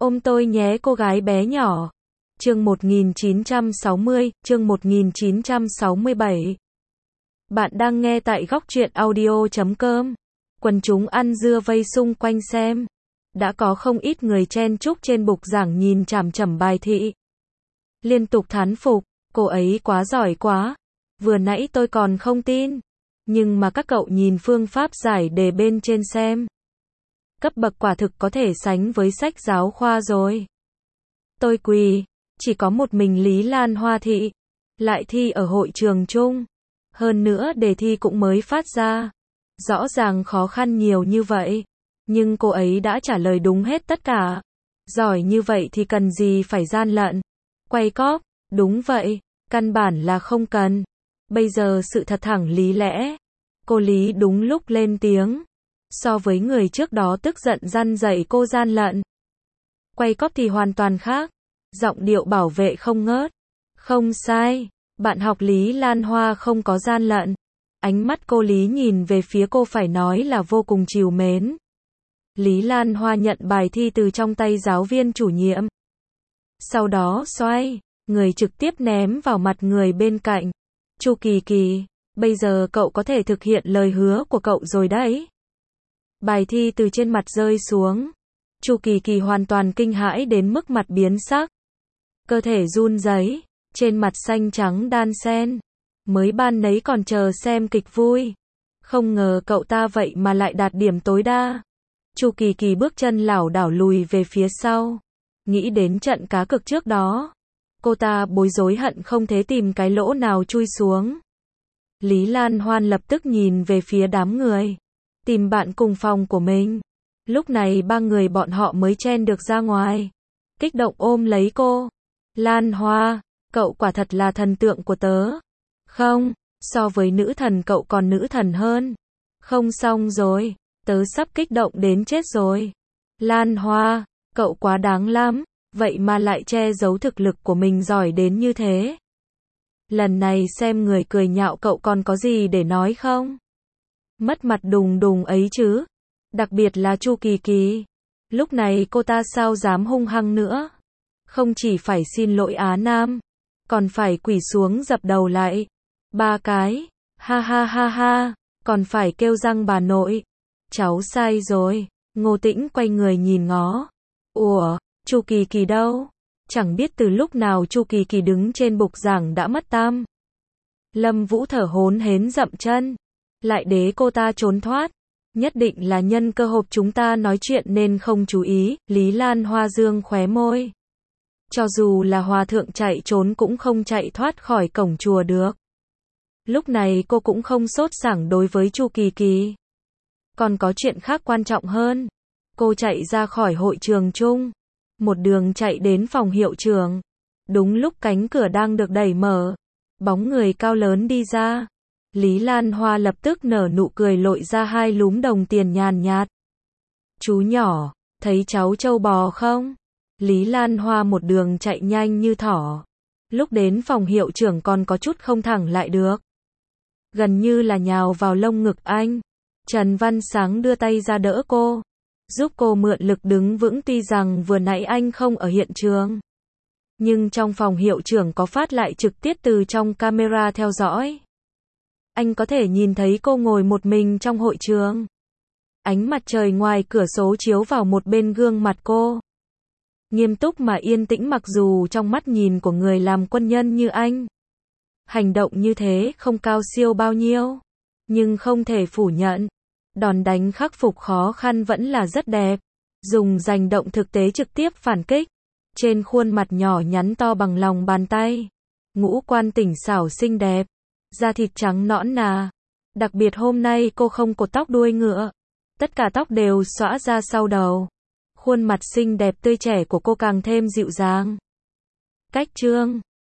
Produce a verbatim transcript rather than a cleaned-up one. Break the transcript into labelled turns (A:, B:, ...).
A: Ôm tôi nhé cô gái bé nhỏ. Chương một nghìn chín trăm sáu mươi, chương một nghìn chín trăm sáu mươi bảy. Bạn đang nghe tại góc truyện audio chấm com. Quần chúng ăn dưa vây xung quanh xem. Đã có không ít người chen chúc trên bục giảng nhìn chằm chằm bài thị. Liên tục thán phục, cô ấy quá giỏi quá. Vừa nãy tôi còn không tin. Nhưng mà các cậu nhìn phương pháp giải đề bên trên xem. Cấp bậc quả thực có thể sánh với sách giáo khoa rồi. Tôi quỳ, chỉ có một mình Lý Lan Hoa thị, lại thi ở hội trường chung. Hơn nữa đề thi cũng mới phát ra. Rõ ràng khó khăn nhiều như vậy, nhưng cô ấy đã trả lời đúng hết tất cả. Giỏi như vậy thì cần gì phải gian lận. Quay cóp, đúng vậy, căn bản là không cần. Bây giờ sự thật thẳng lý lẽ. Cô Lý đúng lúc lên tiếng. So với người trước đó tức giận răn dạy cô gian lận. Quay cóp thì hoàn toàn khác. Giọng điệu bảo vệ không ngớt. Không sai, bạn học Lý Lan Hoa không có gian lận. Ánh mắt cô Lý nhìn về phía cô phải nói là vô cùng trìu mến. Lý Lan Hoa nhận bài thi từ trong tay giáo viên chủ nhiệm. Sau đó xoay, người trực tiếp ném vào mặt người bên cạnh. Chu Kỳ Kỳ, bây giờ cậu có thể thực hiện lời hứa của cậu rồi đấy. Bài thi từ trên mặt rơi xuống. Chu Kỳ Kỳ hoàn toàn kinh hãi đến mức mặt biến sắc. Cơ thể run rẩy, trên mặt xanh trắng đan xen. Mới ban nấy còn chờ xem kịch vui. Không ngờ cậu ta vậy mà lại đạt điểm tối đa. Chu Kỳ Kỳ bước chân lảo đảo lùi về phía sau. Nghĩ đến trận cá cược trước đó. Cô ta bối rối hận không thể tìm cái lỗ nào chui xuống. Lý Lan Hoan lập tức nhìn về phía đám người. Tìm bạn cùng phòng của mình. Lúc này ba người bọn họ mới chen được ra ngoài. Kích động ôm lấy cô. Lan Hoa, cậu quả thật là thần tượng của tớ. Không, so với nữ thần cậu còn nữ thần hơn. Không xong rồi, tớ sắp kích động đến chết rồi. Lan Hoa, cậu quá đáng lắm, vậy mà lại che giấu thực lực của mình giỏi đến như thế. Lần này xem người cười nhạo cậu còn có gì để nói không? Mất mặt đùng đùng ấy chứ. Đặc biệt là Chu Kỳ Kỳ. Lúc này cô ta sao dám hung hăng nữa. Không chỉ phải xin lỗi Á Nam, còn phải quỳ xuống dập đầu lại. Ba cái. Ha ha ha ha. Còn phải kêu răng bà nội. Cháu sai rồi. Ngô Tĩnh quay người nhìn ngó. Ủa, Chu Kỳ Kỳ đâu? Chẳng biết từ lúc nào Chu Kỳ Kỳ đứng trên bục giảng đã mất tăm. Lâm Vũ thở hổn hển dậm chân. Lại để cô ta trốn thoát. Nhất định là nhân cơ hội chúng ta nói chuyện nên không chú ý. Lý Lan Hoa dương khóe môi. Cho dù là hòa thượng chạy trốn cũng không chạy thoát khỏi cổng chùa được. Lúc này cô cũng không sốt sảng đối với Chu Kỳ Kỳ. Còn có chuyện khác quan trọng hơn. Cô chạy ra khỏi hội trường chung. Một đường chạy đến phòng hiệu trưởng. Đúng lúc cánh cửa đang được đẩy mở. Bóng người cao lớn đi ra. Lý Lan Hoa lập tức nở nụ cười lội ra hai lúm đồng tiền nhàn nhạt. Chú nhỏ, thấy cháu trâu bò không? Lý Lan Hoa một đường chạy nhanh như thỏ. Lúc đến phòng hiệu trưởng còn có chút không thẳng lại được. Gần như là nhào vào lông ngực anh. Trần Văn Sáng đưa tay ra đỡ cô. Giúp cô mượn lực đứng vững tuy rằng vừa nãy anh không ở hiện trường. Nhưng trong phòng hiệu trưởng có phát lại trực tiếp từ trong camera theo dõi. Anh có thể nhìn thấy cô ngồi một mình trong hội trường. Ánh mặt trời ngoài cửa sổ chiếu vào một bên gương mặt cô. Nghiêm túc mà yên tĩnh mặc dù trong mắt nhìn của người làm quân nhân như anh. Hành động như thế không cao siêu bao nhiêu. Nhưng không thể phủ nhận. Đòn đánh khắc phục khó khăn vẫn là rất đẹp. Dùng hành động thực tế trực tiếp phản kích. Trên khuôn mặt nhỏ nhắn to bằng lòng bàn tay. Ngũ quan tỉnh xảo xinh đẹp. Da thịt trắng nõn nà. Đặc biệt hôm nay cô không cột tóc đuôi ngựa. Tất cả tóc đều xõa ra sau đầu. Khuôn mặt xinh đẹp tươi trẻ của cô càng thêm dịu dàng. Cách chương